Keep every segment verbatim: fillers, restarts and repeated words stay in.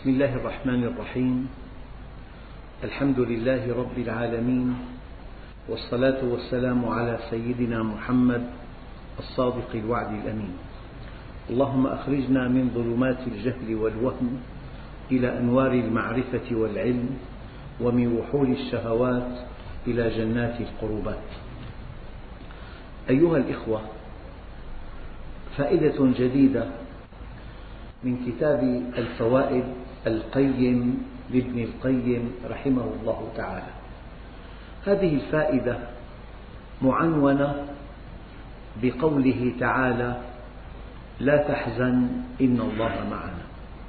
بسم الله الرحمن الرحيم. الحمد لله رب العالمين، والصلاة والسلام على سيدنا محمد الصادق الوعد الأمين. اللهم أخرجنا من ظلمات الجهل والوهم إلى أنوار المعرفة والعلم، ومن وحول الشهوات إلى جنات القربات. أيها الإخوة، فائدة جديدة من كتاب الفوائد القيم لابن القيم رحمه الله تعالى. هذه الفائدة معنونة بقوله تعالى: لا تحزن إن الله معنا.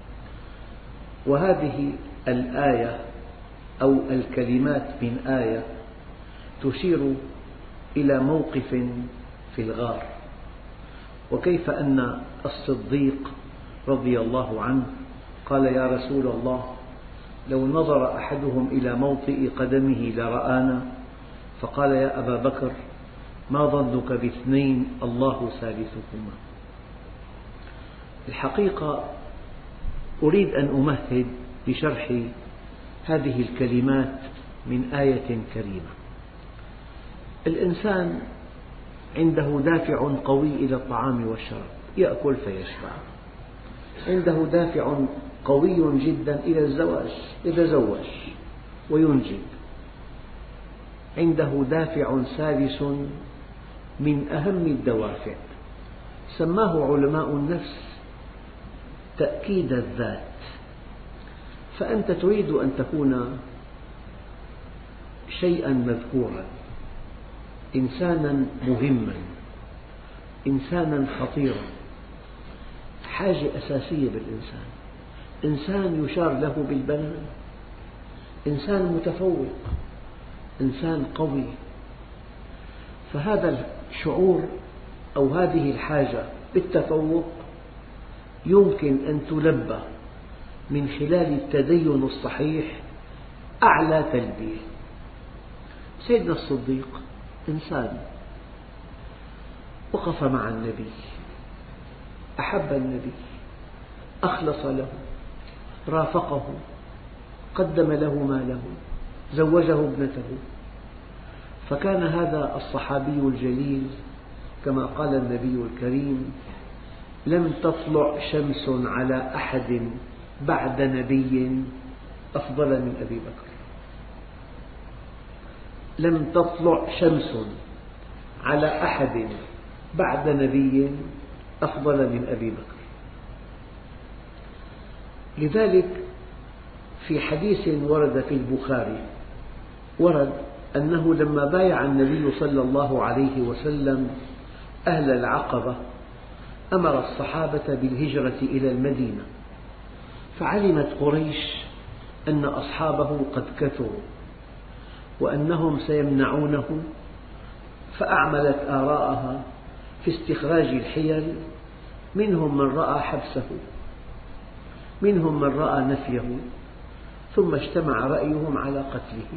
وهذه الآية أو الكلمات من آية تشير إلى موقف في الغار، وكيف أن الصديق رضي الله عنه قال: يا رسول الله، لو نظر أحدهم إلى موطئ قدمه لرآنا. فقال: يا أبا بكر، ما ظنك باثنين الله ثالثهما. الحقيقة أريد أن أمهد لشرح هذه الكلمات من آية كريمة. الإنسان عنده دافع قوي إلى الطعام والشراب، يأكل فيشبع. عنده دافع قوي جدا إلى الزواج، يتزوج وينجب. عنده دافع ثالث من أهم الدوافع، سماه علماء النفس تأكيد الذات. فأنت تريد أن تكون شيئا مذكورا، إنسانا مهما، إنسانا خطيرا، حاجة أساسية بالإنسان، إنسان يشار له بالبنان، إنسان متفوق، إنسان قوي. فهذا الشعور أو هذه الحاجة بالتفوق يمكن أن تلبى من خلال التدين الصحيح أعلى تلبية. سيدنا الصديق إنسان وقف مع النبي، أحب النبي، أخلص له، رافقه، قدم له ماله، زوجه ابنته. فكان هذا الصحابي الجليل كما قال النبي الكريم: لم تطلع شمس على أحد بعد نبي أفضل من أبي بكر. لم تطلع شمس على أحد بعد نبي أفضل من أبي بكر. لذلك في حديث ورد في البخاري ورد أنه لما بايع النبي صلى الله عليه وسلم أهل العقبة أمر الصحابة بالهجرة إلى المدينة، فعلمت قريش أن أصحابه قد كثروا وأنهم سيمنعونه، فأعملت آراءها في استخراج الحيل. منهم من رأى حبسه، منهم من رأى نفيه، ثم اجتمع رأيهم على قتله.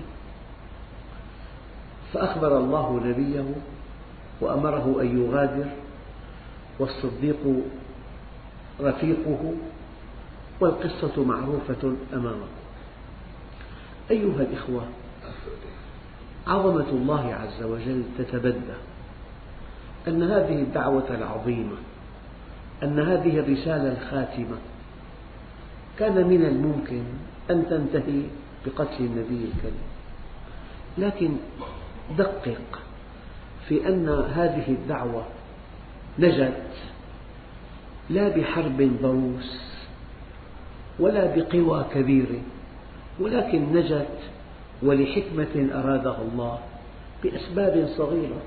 فأخبر الله نبيه وأمره أن يغادر، والصديق رفيقه، والقصة معروفة أمامكم. أيها الإخوة، عظمة الله عز وجل تتبدى أن هذه الدعوة العظيمة، أن هذه الرسالة الخاتمة كان من الممكن أن تنتهي بقتل النبي الكريم، لكن دقق في أن هذه الدعوة نجت لا بحرب ضروس ولا بقوى كبيرة، ولكن نجت ولحكمة أرادها الله بأسباب صغيرة.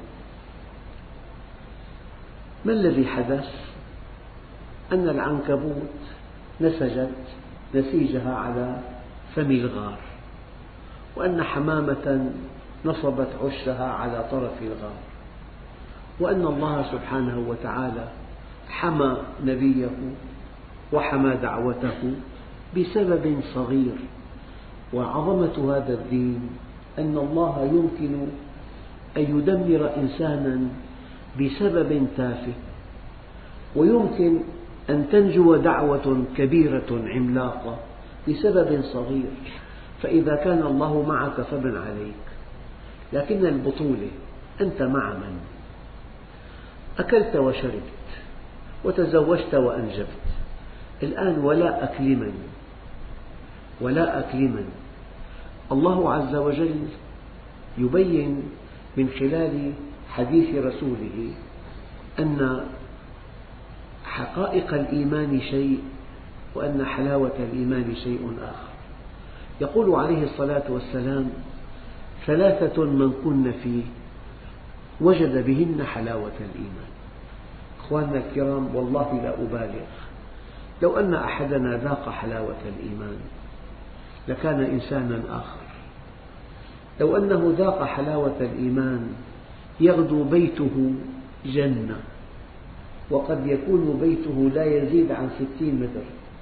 ما الذي حدث؟ أن العنكبوت نسجت نسيجها على فم الغار، وأن حمامة نصبت عشها على طرف الغار، وأن الله سبحانه وتعالى حمى نبيه وحمى دعوته بسبب صغير. وعظمة هذا الدين أن الله يمكن أن يدمر إنسانا بسبب تافه، ويمكن أن تنجو دعوة كبيرة عملاقة بسبب صغير، فإذا كان الله معك فمن عليك. لكن البطولة أنت مع من؟ أكلت وشربت وتزوجت وأنجبت، الآن ولاءك لمن؟ ولاءك لمن؟ الله عز وجل يبين من خلال حديث رسوله أن حقائق الإيمان شيء، وأن حلاوة الإيمان شيء آخر. يقول عليه الصلاة والسلام: ثلاثة من كن فيه وجد بهن حلاوة الإيمان. أخواننا الكرام، والله لا أبالغ، لو أن أحدنا ذاق حلاوة الإيمان لكان إنسانا آخر. لو أنه ذاق حلاوة الإيمان يغدو بيته جنة، وقد يكون بيته لا يزيد عن ستين متر،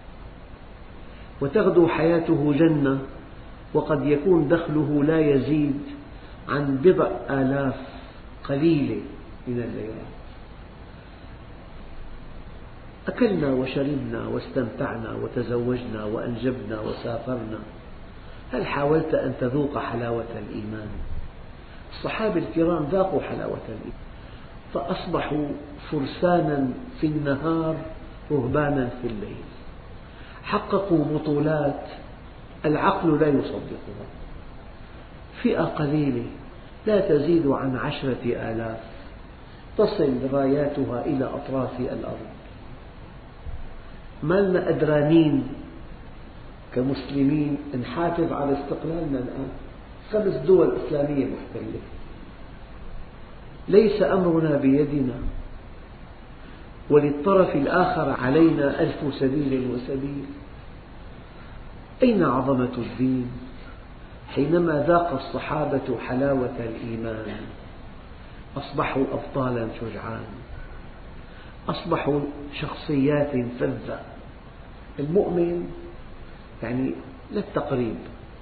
وتغدو حياته جنة، وقد يكون دخله لا يزيد عن بضع آلاف قليلة من الليرات. أكلنا وشربنا واستمتعنا وتزوجنا وأنجبنا وسافرنا، هل حاولت أن تذوق حلاوة الإيمان؟ الصحابة الكرام ذاقوا حلاوة الإيمان، فأصبحوا فرسانا في النهار رهبانا في الليل، حققوا بطولات العقل لا يصدقها. فئة قليلة لا تزيد عن عشرة آلاف تصل راياتها إلى أطراف الأرض. ما لنا قدرانين كمسلمين نحافظ على استقلالنا الآن، خمس دول إسلامية محتلة، ليس أمرنا بيدنا، وللطرف الآخر علينا ألف سبيل وسبيل. أين عظمة الدين حينما ذاق الصحابة حلاوة الإيمان؟ أصبحوا أبطالا شجعان، أصبحوا شخصيات فذة. المؤمن يعني للتقريب،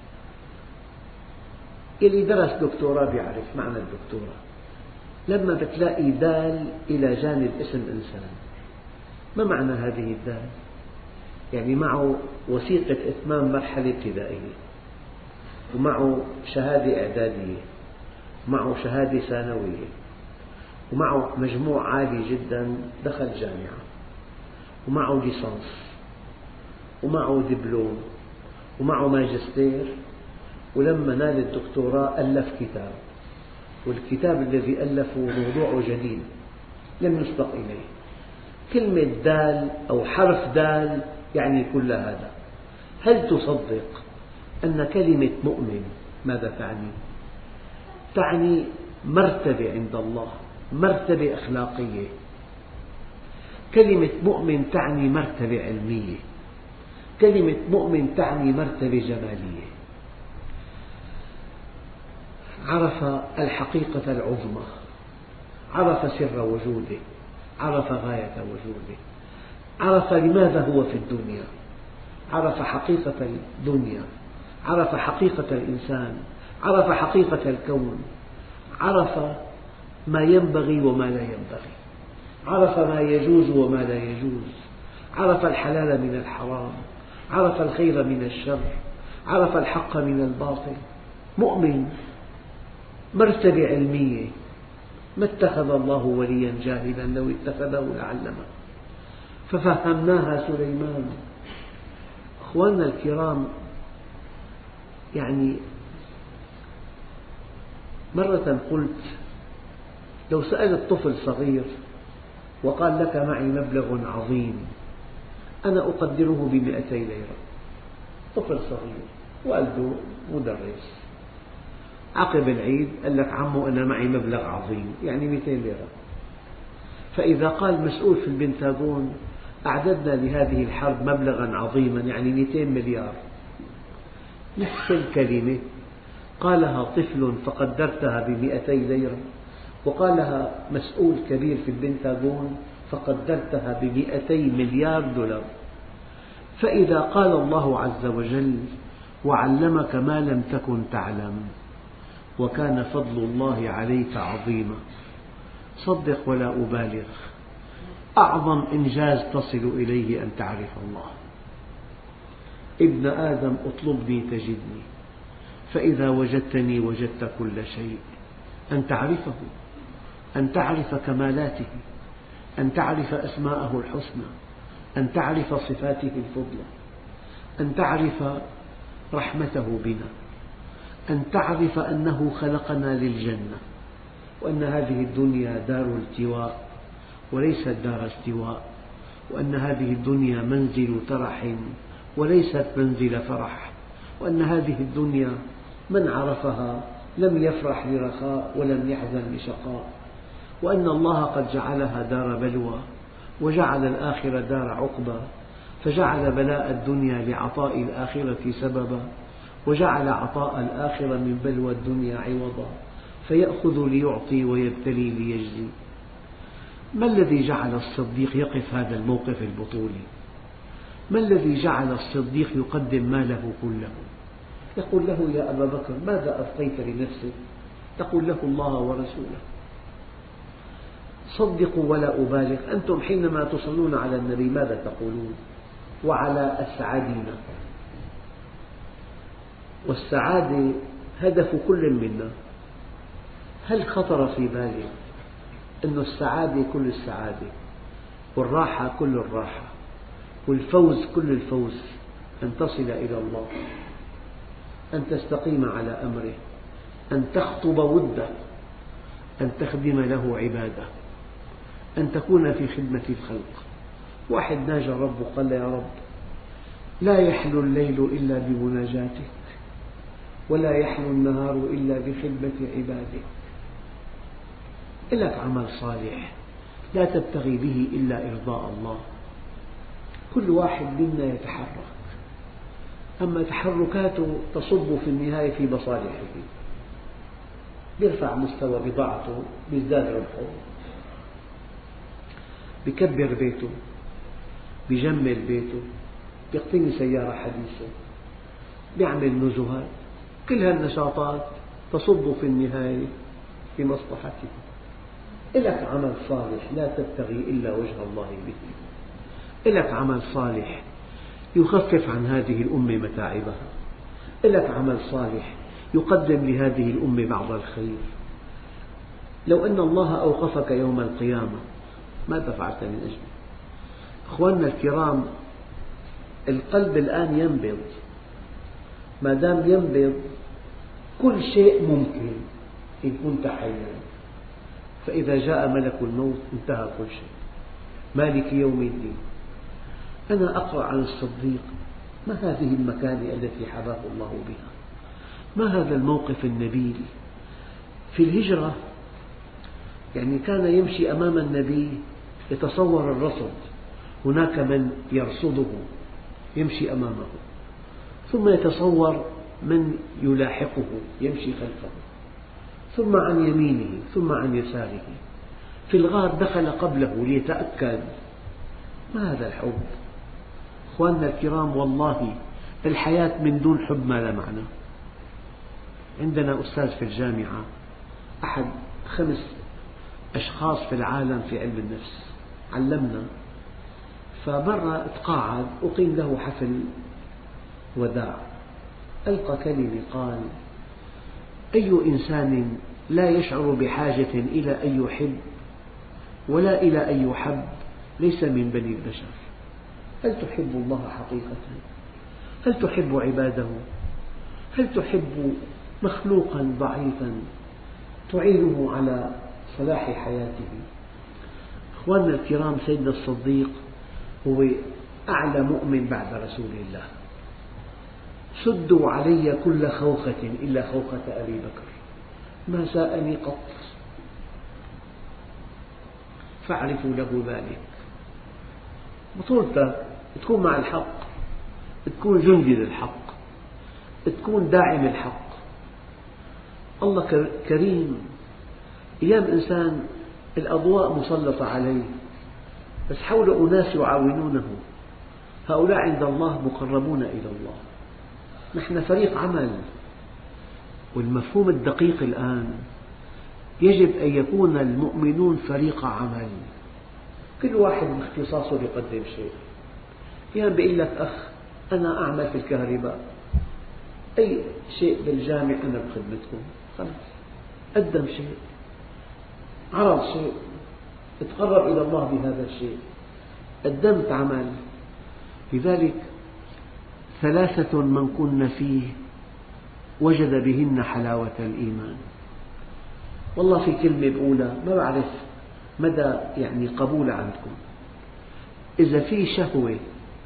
اللي درس دكتوراه بيعرف معنى الدكتوراه. لما بتلاقي دال إلى جانب اسم إنسان، ما معنى هذه الدال؟ يعني معه وثيقة إتمام مرحلة ابتدائية، ومعه شهادة إعدادية، ومعه شهادة ثانوية، ومعه مجموع عالي جدا دخل جامعة، ومعه ليسانس، ومعه دبلوم، ومعه ماجستير، ولما نال الدكتوراه ألف كتاب، والكتاب الذي ألفه موضوعه جديد لم يسبق إليه. كلمة دال أو حرف دال يعني كل هذا. هل تصدق أن كلمة مؤمن ماذا تعني؟ تعني مرتبة عند الله، مرتبة أخلاقية. كلمة مؤمن تعني مرتبة علمية، كلمة مؤمن تعني مرتبة جمالية. عرف الحقيقة العظمى، عرف سر وجوده، عرف غاية وجوده، عرف لماذا هو في الدنيا، عرف حقيقة الدنيا، عرف حقيقة الإنسان، عرف حقيقة الكون، عرف ما ينبغي وما لا ينبغي، عرف ما يجوز وما لا يجوز، عرف الحلال من الحرام، عرف الخير من الشر، عرف الحق من الباطل. مؤمن، مرتبة علمية. ما اتخذ الله وليا جاهلا، لو اتخذه لعلمه، ففهمناها سليمان. أخواننا الكرام، يعني مرة قلت: لو سألت طفل صغير وقال لك معي مبلغ عظيم أنا أقدره بمئتي ليرة، طفل صغير والده مدرس، عقب العيد قال لك عمو أنا معي مبلغ عظيم يعني مئتين ليرة. فإذا قال مسؤول في البنتاغون أعددنا لهذه الحرب مبلغا عظيما يعني مئتين مليار، نفس الكلمة قالها طفل فقدرتها بمئتي ليرة، وقالها مسؤول كبير في البنتاغون فقدرتها بمئتي مليار دولار. فإذا قال الله عز وجل: وعلمك ما لم تكن تعلم وكان فضل الله عليك عظيما، صدق ولا أبالغ، أعظم إنجاز تصل إليه أن تعرف الله. ابن آدم اطلبني تجدني، فإذا وجدتني وجدت كل شيء. أن تعرفه، أن تعرف كمالاته، أن تعرف أسماءه الحسنى، أن تعرف صفاته الفضلى، أن تعرف رحمته بنا، أن تعرف أنه خلقنا للجنة، وأن هذه الدنيا دار التواء وليست دار استواء، وأن هذه الدنيا منزل ترح وليست منزل فرح، وأن هذه الدنيا من عرفها لم يفرح لرخاء ولم يحزن لشقاء، وأن الله قد جعلها دار بلوى وجعل الآخرة دار عقبى، فجعل بلاء الدنيا لعطاء الآخرة سببا، وجعل عطاء الآخرة من بلوى الدنيا عوضا، فيأخذ ليعطي ويبتلي ليجزي. ما الذي جعل الصديق يقف هذا الموقف البطولي؟ ما الذي جعل الصديق يقدم ماله كله؟ يقول له: يا أبا بكر، ماذا أبقيت لنفسك؟ تقول له: الله ورسوله. صدقوا ولا أبالغ، أنتم حينما تصلون على النبي ماذا تقولون؟ وعلى أسعدنا. والسعادة هدف كل منا. هل خطر في بالك أن السعادة كل السعادة، والراحة كل الراحة، والفوز كل الفوز أن تصل إلى الله، أن تستقيم على أمره، أن تخطب وده، أن تخدم له عبادة، أن تكون في خدمة الخلق. واحد ناجى ربه قال: يا رب، لا يحلو الليل إلا بمناجاتك، ولا يحلو النهار إلا بخدمة عبادك. لك عمل صالح لا تبتغي به إلا إرضاء الله. كل واحد منا يتحرك، أما تحركاته تصب في النهاية في مصالحه، يرفع مستوى بضاعته، يزداد ربحه، يكبر بيته، يجمل بيته، يقتني سيارة حديثة، يعمل نزهات. كل هالنشاطات تصب في النهاية في مصلحته. لك عمل صالح لا تبتغي إلا وجه الله به، لك عمل صالح يخفف عن هذه الأمة متاعبها، لك عمل صالح يقدم لهذه الأمة بعض الخير. لو أن الله أوقفك يوم القيامة ماذا فعلت من أجله؟ أخواننا الكرام، القلب الآن ينبض، ما دام ينبض كل شيء ممكن إن كنت حيا، فإذا جاء ملك الموت انتهى كل شيء. مالك يوم الدين. أنا أقرأ عن الصديق، ما هذه المكانة التي حباه الله بها؟ ما هذا الموقف النبيل؟ في الهجرة يعني كان يمشي أمام النبي يتصور الرصد، هناك من يرصده يمشي أمامه، ثم يتصور من يلاحقه يمشي خلفه، ثم عن يمينه ثم عن يساره. في الغار دخل قبله ليتأكد. ما هذا الحب؟ أخواننا الكرام، والله الحياة من دون حب ما لا معنى. عندنا أستاذ في الجامعة، أحد خمس أشخاص في العالم في علم النفس، علمنا. فمرة تقاعد أقيم له حفل وداع، ألقى كلمة قال: أي إنسان لا يشعر بحاجة إلى أن يحب ولا إلى أن يحب ليس من بني البشر. هل تحب الله حقيقة؟ هل تحب عباده؟ هل تحب مخلوقا ضعيفا تعينه على صلاح حياته؟ أخواننا الكرام، سيدنا الصديق هو أعلى مؤمن بعد رسول الله. سدوا علي كل خوخة إلا خوخة أبي بكر، ما ساءني قط، فاعرفوا له ذلك. بطولتك تكون مع الحق، تكون جندي للحق، تكون داعم الحق. الله كريم. أيام إنسان الأضواء مسلطة عليه بس حوله أناس يعاونونه، هؤلاء عند الله مقربون إلى الله. نحن فريق عمل، والمفهوم الدقيق الآن يجب أن يكون المؤمنون فريق عمل، كل واحد باختصاصه يقدم شيء. أحيانا بيقول لك أخ أنا أعمل في الكهرباء، أي شيء بالجامع أنا بخدمتكم، خلاص قدم شيء، عرض شيء، تقرب إلى الله بهذا الشيء، قدمت عمل. لذلك ثلاثة من كن فيه وجد بهن حلاوة الإيمان. والله في كلمة بقولها ما بعرف مدى يعني قبول عندكم، إذا في شهوة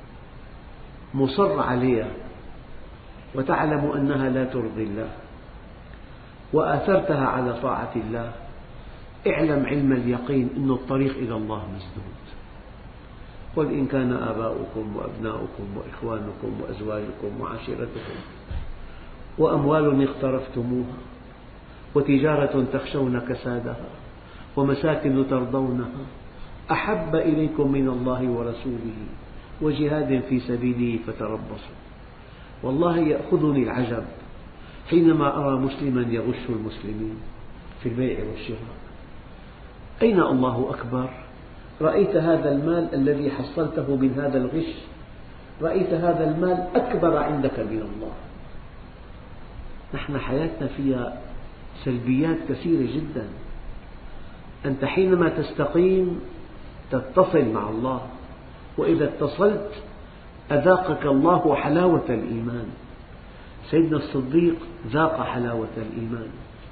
مصر عليها وتعلم أنها لا ترضي الله وآثرتها على طاعة الله، اعلم علم اليقين أن الطريق إلى الله مسدود. قل إن كان آباؤكم وأبناؤكم وإخوانكم وأزواجكم وعشيرتكم وأموال اقترفتموها وتجارة تخشون كسادها ومساكن ترضونها أحب إليكم من الله ورسوله وجهاد في سبيله فتربصوا. والله يأخذني العجب حينما أرى مسلما يغش المسلمين في البيع والشراء. أين الله أكبر؟ رأيت هذا المال الذي حصلته من هذا الغش، رأيت هذا المال أكبر عندك من الله. نحن حياتنا فيها سلبيات كثيرة جدا. أنت حينما تستقيم تتصل مع الله، وإذا اتصلت أذاقك الله حلاوة الإيمان. سيدنا الصديق ذاق حلاوة الإيمان.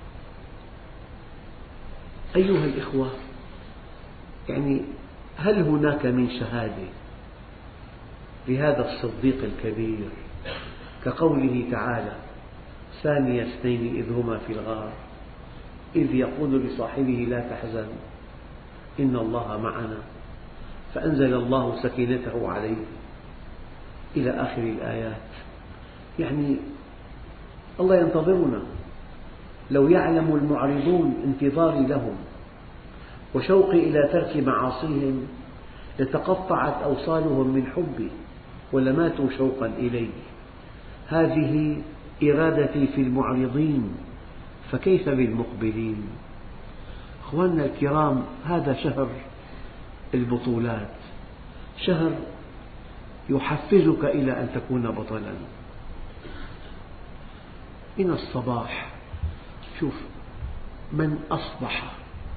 أيها الإخوة، يعني هل هناك من شهادة لهذا الصديق الكبير كقوله تعالى: ثاني اثنين إذ هما في الغار إذ يقول لصاحبه لا تحزن إن الله معنا فأنزل الله سكينته عليه إلى آخر الآيات. يعني الله ينتظرنا. لو يعلم المعرضون انتظاري لهم وشوقي إلى ترك معاصيهم لتقطعت أوصالهم من حبي ولماتوا شوقا إلي. هذه إرادتي في المعرضين، فكيف بالمقبلين؟ أخواننا الكرام، هذا شهر البطولات، شهر يحفزك إلى أن تكون بطلا. من الصباح شوف، من أصبح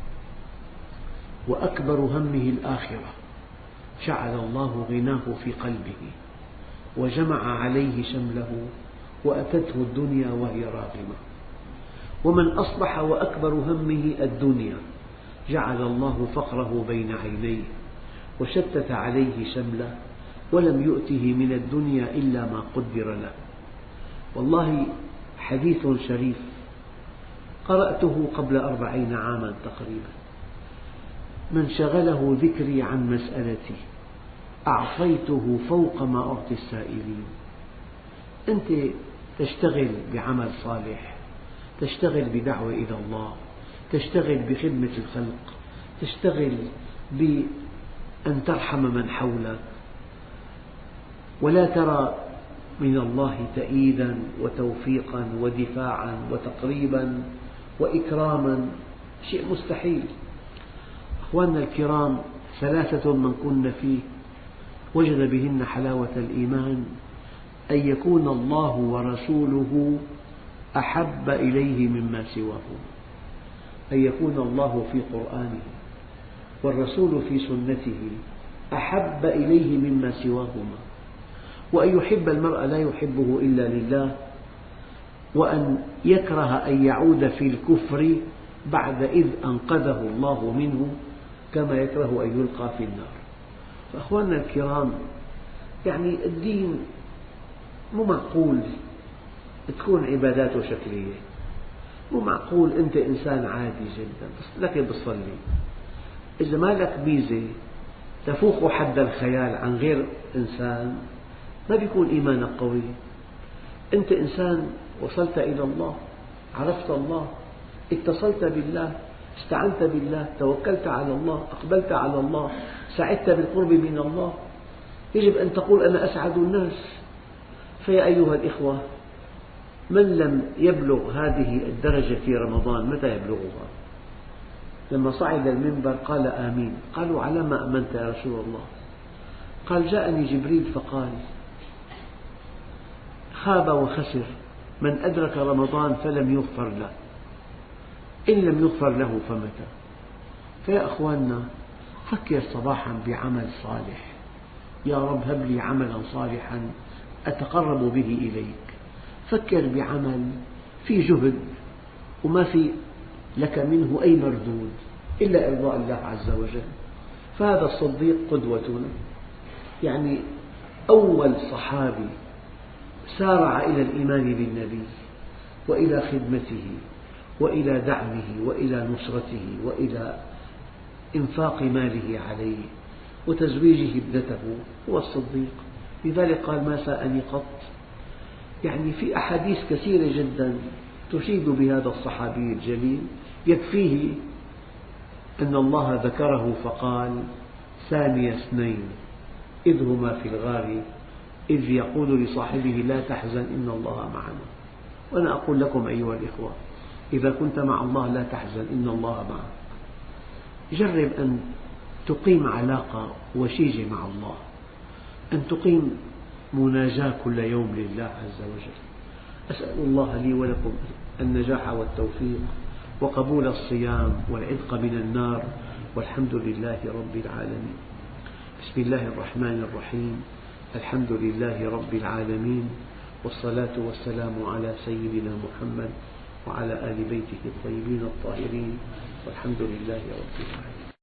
وأكبر همه الآخرة جعل الله غناه في قلبه وجمع عليه شمله وأتته الدنيا وهي راغمة. ومن أصبح وأكبر همه الدنيا جعل الله فقره بين عينيه وشتت عليه شمله ولم يؤته من الدنيا إلا ما قدر له. والله حديث شريف قرأته قبل أربعين عاما تقريبا: من شغله ذكري عن مسألتي أعطيته فوق ما أعطي السائلين. أنت تشتغل بعمل صالح، تشتغل بدعوة إلى الله، تشتغل بخدمة الخلق، تشتغل بأن ترحم من حولك، ولا ترى من الله تأييدا وتوفيقا ودفاعا وتقريبا وإكراما، شيء مستحيل. أخواننا الكرام، ثلاثة من كن فيه وجد بهن حلاوة الإيمان: أن يكون الله ورسوله أحب إليه مما سواهما، أن يكون الله في قرآنه والرسول في سنته أحب إليه مما سواهما، وأن يحب المرء لا يحبه إلا لله، وأن يكره أن يعود في الكفر بعد إذ أنقذه الله منه كما يكره أن يلقى في النار. فأخواننا الكرام، يعني الدين مو معقول تكون عباداته شكلية، مو معقول أنت إنسان عادي جدا لكن بتصلي. إذا ما لك ميزة تفوق حد الخيال عن غير إنسان ما بيكون إيمانك قوي. أنت إنسان وصلت إلى الله، عرفت الله، اتصلت بالله، استعنت بالله، توكلت على الله، أقبلت على الله، سعدت بالقرب من الله، يجب أن تقول أنا أسعد الناس. فيا أيها الإخوة، من لم يبلغ هذه الدرجة في رمضان متى يبلغها؟ لما صعد المنبر قال آمين. قالوا: على ما أمنت يا رسول الله؟ قال: جاءني جبريل فقال خاب وخسر من أدرك رمضان فلم يغفر له، إن لم يغفر له فمتى؟ فيا أخواننا، فكر صباحا بعمل صالح، يا رب هب لي عملا صالحا أتقرب به إليك. فكر بعمل في جهد وما في لك منه أي مردود إلا إرضاء الله عز وجل. فهذا الصديق قدوتنا، يعني أول صحابي سارع إلى الإيمان بالنبي وإلى خدمته وإلى دعمه وإلى نصرته وإلى إنفاق ماله عليه وتزويجه ابنته هو الصديق. لذلك قال: ما ساءني قط. يعني في أحاديث كثيرة جدا تشيد بهذا الصحابي الجليل، يكفيه أن الله ذكره فقال: ثاني اثنين إذ هما في الغار إذ يقول لصاحبه لا تحزن إن الله معنا. وأنا أقول لكم أيها الإخوة، إذا كنت مع الله لا تحزن إن الله معك. جرب أن تقيم علاقة وشيجة مع الله، أن تقيم مناجاة كل يوم لله عز وجل. أسأل الله لي ولكم النجاح والتوفيق وقبول الصيام والعتق من النار، والحمد لله رب العالمين. بسم الله الرحمن الرحيم. الحمد لله رب العالمين، والصلاة والسلام على سيدنا محمد وعلى آل بيته الطيبين الطاهرين، والحمد لله رب العالمين.